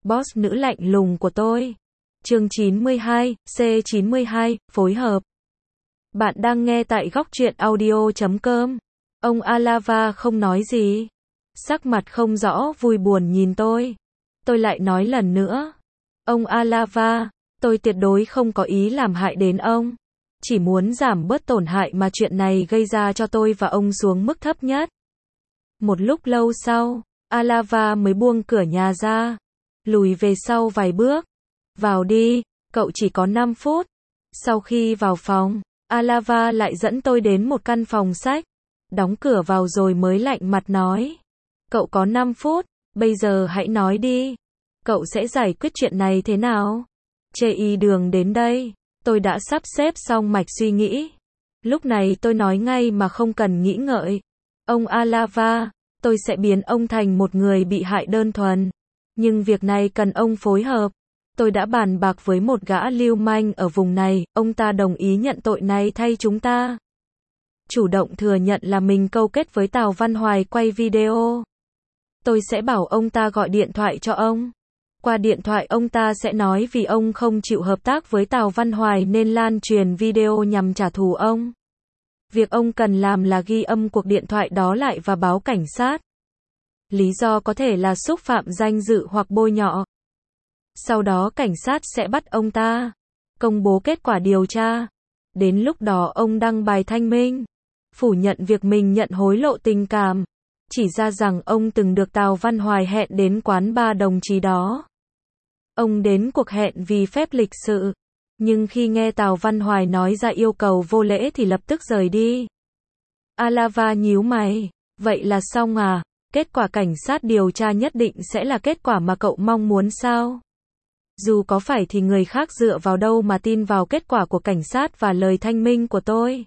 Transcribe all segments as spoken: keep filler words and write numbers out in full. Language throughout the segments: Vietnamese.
boss nữ lạnh lùng của tôi. Chương chín mươi hai, C chín mươi hai, phối hợp. Bạn đang nghe tại góc truyện audio chấm com. Ông Alava không nói gì. Sắc mặt không rõ vui buồn nhìn tôi. Tôi lại nói lần nữa. Ông Alava, tôi tuyệt đối không có ý làm hại đến ông. Chỉ muốn giảm bớt tổn hại mà chuyện này gây ra cho tôi và ông xuống mức thấp nhất. Một lúc lâu sau, Alava mới buông cửa nhà ra. Lùi về sau vài bước. Vào đi, cậu chỉ có năm phút. Sau khi vào phòng, Alava lại dẫn tôi đến một căn phòng sách. Đóng cửa vào rồi mới lạnh mặt nói. Cậu có năm phút, bây giờ hãy nói đi. Cậu sẽ giải quyết chuyện này thế nào? Chê y đường đến đây, tôi đã sắp xếp xong mạch suy nghĩ. Lúc này tôi nói ngay mà không cần nghĩ ngợi. Ông Alava, tôi sẽ biến ông thành một người bị hại đơn thuần. Nhưng việc này cần ông phối hợp. Tôi đã bàn bạc với một gã lưu manh ở vùng này, ông ta đồng ý nhận tội này thay chúng ta. Chủ động thừa nhận là mình câu kết với Tào Văn Hoài quay video. Tôi sẽ bảo ông ta gọi điện thoại cho ông. Qua điện thoại ông ta sẽ nói vì ông không chịu hợp tác với Tào Văn Hoài nên lan truyền video nhằm trả thù ông. Việc ông cần làm là ghi âm cuộc điện thoại đó lại và báo cảnh sát. Lý do có thể là xúc phạm danh dự hoặc bôi nhọ. Sau đó cảnh sát sẽ bắt ông ta, công bố kết quả điều tra. Đến lúc đó ông đăng bài thanh minh, phủ nhận việc mình nhận hối lộ tình cảm, chỉ ra rằng ông từng được Tào Văn Hoài hẹn đến quán bar đồng chí đó. Ông đến cuộc hẹn vì phép lịch sự, nhưng khi nghe Tào Văn Hoài nói ra yêu cầu vô lễ thì lập tức rời đi. Alava nhíu mày, vậy là xong à? Kết quả cảnh sát điều tra nhất định sẽ là kết quả mà cậu mong muốn sao? Dù có phải thì người khác dựa vào đâu mà tin vào kết quả của cảnh sát và lời thanh minh của tôi?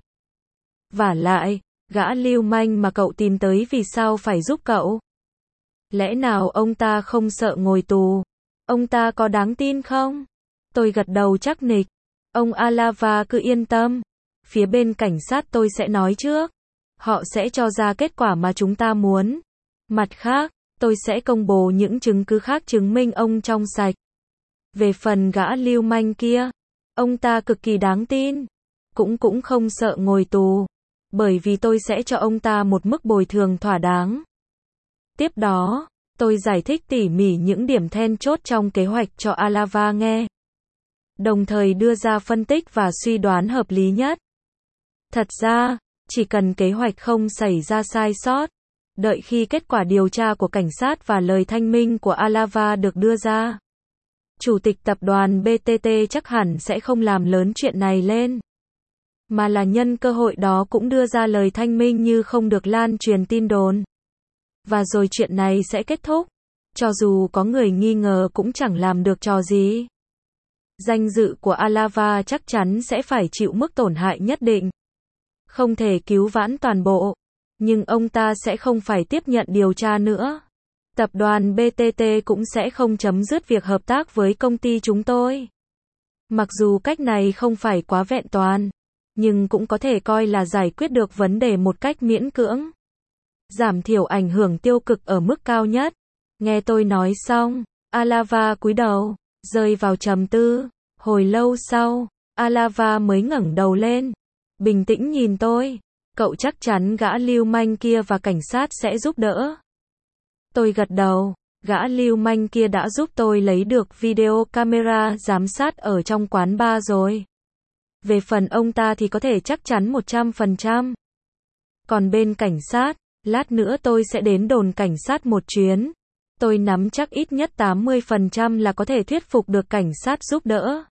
Vả lại, gã lưu manh mà cậu tìm tới vì sao phải giúp cậu? Lẽ nào ông ta không sợ ngồi tù? Ông ta có đáng tin không? Tôi gật đầu chắc nịch. Ông Alava cứ yên tâm. Phía bên cảnh sát tôi sẽ nói trước. Họ sẽ cho ra kết quả mà chúng ta muốn. Mặt khác, tôi sẽ công bố những chứng cứ khác chứng minh ông trong sạch. Về phần gã lưu manh kia, ông ta cực kỳ đáng tin. Cũng cũng không sợ ngồi tù. Bởi vì tôi sẽ cho ông ta một mức bồi thường thỏa đáng. Tiếp đó, tôi giải thích tỉ mỉ những điểm then chốt trong kế hoạch cho Alava nghe. Đồng thời đưa ra phân tích và suy đoán hợp lý nhất. Thật ra, chỉ cần kế hoạch không xảy ra sai sót, đợi khi kết quả điều tra của cảnh sát và lời thanh minh của Alava được đưa ra, Chủ tịch tập đoàn bê tê tê chắc hẳn sẽ không làm lớn chuyện này lên. Mà là nhân cơ hội đó cũng đưa ra lời thanh minh như không được lan truyền tin đồn. Và rồi chuyện này sẽ kết thúc. Cho dù có người nghi ngờ cũng chẳng làm được trò gì. Danh dự của Alava chắc chắn sẽ phải chịu mức tổn hại nhất định. Không thể cứu vãn toàn bộ. Nhưng ông ta sẽ không phải tiếp nhận điều tra nữa. Tập đoàn bê tê tê cũng sẽ không chấm dứt việc hợp tác với công ty chúng tôi. Mặc dù cách này không phải quá vẹn toàn, nhưng cũng có thể coi là giải quyết được vấn đề một cách miễn cưỡng. Giảm thiểu ảnh hưởng tiêu cực ở mức cao nhất. Nghe tôi nói xong, Alava cúi đầu, rơi vào trầm tư. Hồi lâu sau, Alava mới ngẩng đầu lên, bình tĩnh nhìn tôi. Cậu chắc chắn gã lưu manh kia và cảnh sát sẽ giúp đỡ. Tôi gật đầu, gã lưu manh kia đã giúp tôi lấy được video camera giám sát ở trong quán bar rồi. Về phần ông ta thì có thể chắc chắn một trăm phần trăm. Còn bên cảnh sát, lát nữa tôi sẽ đến đồn cảnh sát một chuyến. Tôi nắm chắc ít nhất tám mươi phần trăm là có thể thuyết phục được cảnh sát giúp đỡ.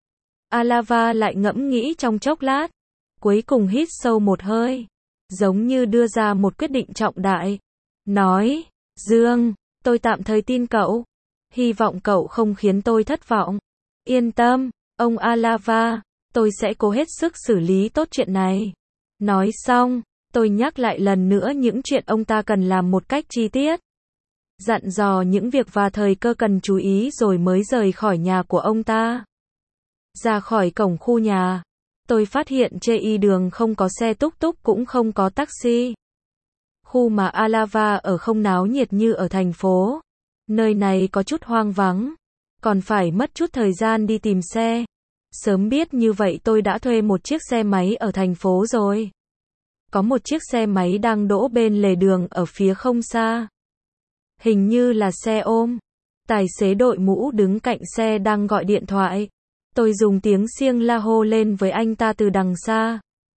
Alava lại ngẫm nghĩ trong chốc lát. Cuối cùng hít sâu một hơi. Giống như đưa ra một quyết định trọng đại. Nói, Dương, tôi tạm thời tin cậu. Hy vọng cậu không khiến tôi thất vọng. Yên tâm, ông Alava, tôi sẽ cố hết sức xử lý tốt chuyện này. Nói xong, tôi nhắc lại lần nữa những chuyện ông ta cần làm một cách chi tiết. Dặn dò những việc và thời cơ cần chú ý rồi mới rời khỏi nhà của ông ta. Ra khỏi cổng khu nhà, tôi phát hiện trên y đường không có xe túc túc cũng không có taxi. Khu mà Alava ở không náo nhiệt như ở thành phố. Nơi này có chút hoang vắng, còn phải mất chút thời gian đi tìm xe. Sớm biết như vậy tôi đã thuê một chiếc xe máy ở thành phố rồi. Có một chiếc xe máy đang đỗ bên lề đường ở phía không xa. Hình như là xe ôm. Tài xế đội mũ đứng cạnh xe đang gọi điện thoại. Tôi dùng tiếng xiêng la hô lên với anh ta từ đằng xa.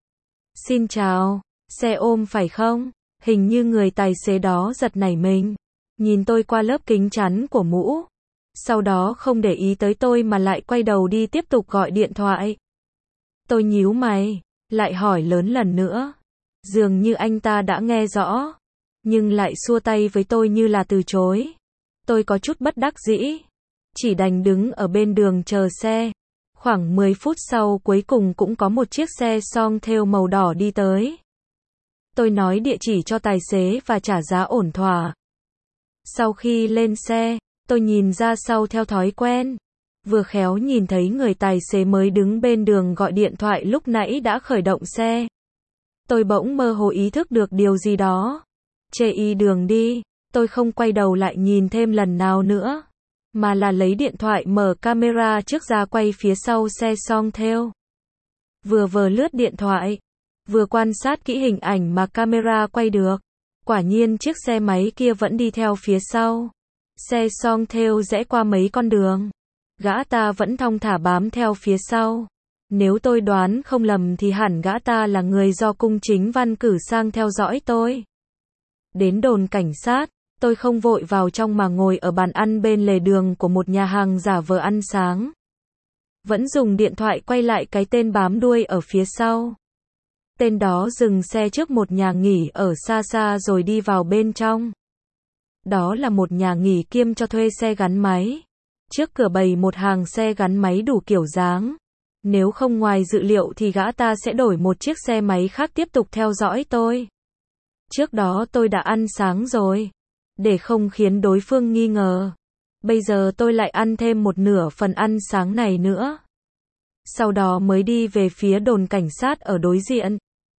Xin chào, xe ôm phải không? Hình như người tài xế đó giật nảy mình. Nhìn tôi qua lớp kính chắn của mũ. Sau đó không để ý tới tôi mà lại quay đầu đi tiếp tục gọi điện thoại. Tôi nhíu mày, lại hỏi lớn lần nữa. Dường như anh ta đã nghe rõ, nhưng lại xua tay với tôi như là từ chối. Tôi có chút bất đắc dĩ, chỉ đành đứng ở bên đường chờ xe. Khoảng mười phút sau cuối cùng cũng có một chiếc xe song thêu màu đỏ đi tới. Tôi nói địa chỉ cho tài xế và trả giá ổn thỏa. Sau khi lên xe, tôi nhìn ra sau theo thói quen. Vừa khéo nhìn thấy người tài xế mới đứng bên đường gọi điện thoại lúc nãy đã khởi động xe. Tôi bỗng mơ hồ ý thức được điều gì đó. Chê y đường đi, tôi không quay đầu lại nhìn thêm lần nào nữa, mà là lấy điện thoại mở camera trước ra quay phía sau xe song thêu. Vừa vờ lướt điện thoại, vừa quan sát kỹ hình ảnh mà camera quay được. Quả nhiên chiếc xe máy kia vẫn đi theo phía sau. Xe song thêu rẽ qua mấy con đường. Gã ta vẫn thong thả bám theo phía sau. Nếu tôi đoán không lầm thì hẳn gã ta là người do cung chính văn cử sang theo dõi tôi. Đến đồn cảnh sát, tôi không vội vào trong mà ngồi ở bàn ăn bên lề đường của một nhà hàng giả vờ ăn sáng. Vẫn dùng điện thoại quay lại cái tên bám đuôi ở phía sau. Tên đó dừng xe trước một nhà nghỉ ở xa xa rồi đi vào bên trong. Đó là một nhà nghỉ kiêm cho thuê xe gắn máy. Trước cửa bày một hàng xe gắn máy đủ kiểu dáng. Nếu không ngoài dự liệu thì gã ta sẽ đổi một chiếc xe máy khác tiếp tục theo dõi tôi. Trước đó tôi đã ăn sáng rồi, để không khiến đối phương nghi ngờ. Bây giờ tôi lại ăn thêm một nửa phần ăn sáng này nữa. Sau đó mới đi về phía đồn cảnh sát ở đối diện.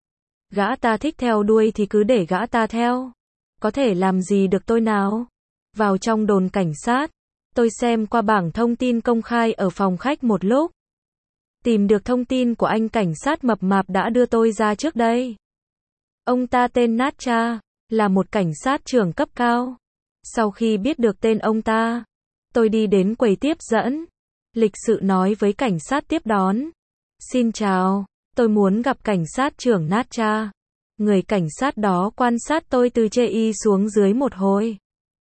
Gã ta thích theo đuôi thì cứ để gã ta theo. Có thể làm gì được tôi nào? Vào trong đồn cảnh sát, tôi xem qua bảng thông tin công khai ở phòng khách một lúc. Tìm được thông tin của anh cảnh sát mập mạp đã đưa tôi ra trước đây. Ông ta tên Natcha, là một cảnh sát trưởng cấp cao. Sau khi biết được tên ông ta, tôi đi đến quầy tiếp dẫn. Lịch sự nói với cảnh sát tiếp đón. Xin chào, tôi muốn gặp cảnh sát trưởng Natcha. Người cảnh sát đó quan sát tôi từ trên y xuống dưới một hồi.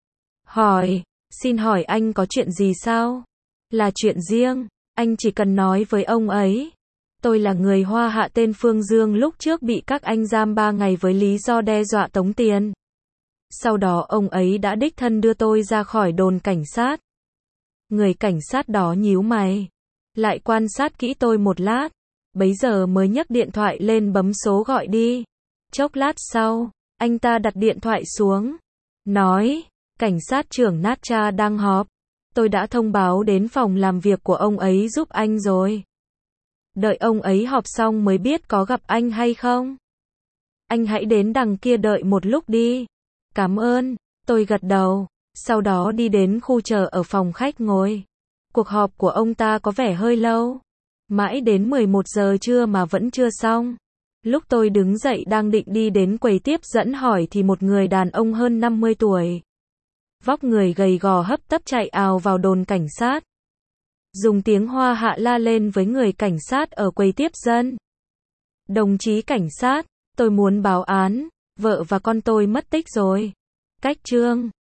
Hỏi, xin hỏi anh có chuyện gì sao? Là chuyện riêng, anh chỉ cần nói với ông ấy. Tôi là người Hoa Hạ tên Phương Dương lúc trước bị các anh giam ba ngày với lý do đe dọa tống tiền. Sau đó ông ấy đã đích thân đưa tôi ra khỏi đồn cảnh sát. Người cảnh sát đó nhíu mày, lại quan sát kỹ tôi một lát, bấy giờ mới nhấc điện thoại lên bấm số gọi đi. Chốc lát sau, anh ta đặt điện thoại xuống, nói, cảnh sát trưởng Natcha đang họp. Tôi đã thông báo đến phòng làm việc của ông ấy giúp anh rồi. Đợi ông ấy họp xong mới biết có gặp anh hay không. Anh hãy đến đằng kia đợi một lúc đi. Cảm ơn, tôi gật đầu, sau đó đi đến khu chờ ở phòng khách ngồi. Cuộc họp của ông ta có vẻ hơi lâu. Mãi đến mười một giờ trưa mà vẫn chưa xong. Lúc tôi đứng dậy đang định đi đến quầy tiếp dẫn hỏi thì một người đàn ông hơn năm mươi tuổi. Vóc người gầy gò hấp tấp chạy ào vào đồn cảnh sát. Dùng tiếng Hoa Hạ la lên với người cảnh sát ở quầy tiếp dân. Đồng chí cảnh sát, tôi muốn báo án, vợ và con tôi mất tích rồi. Cách chương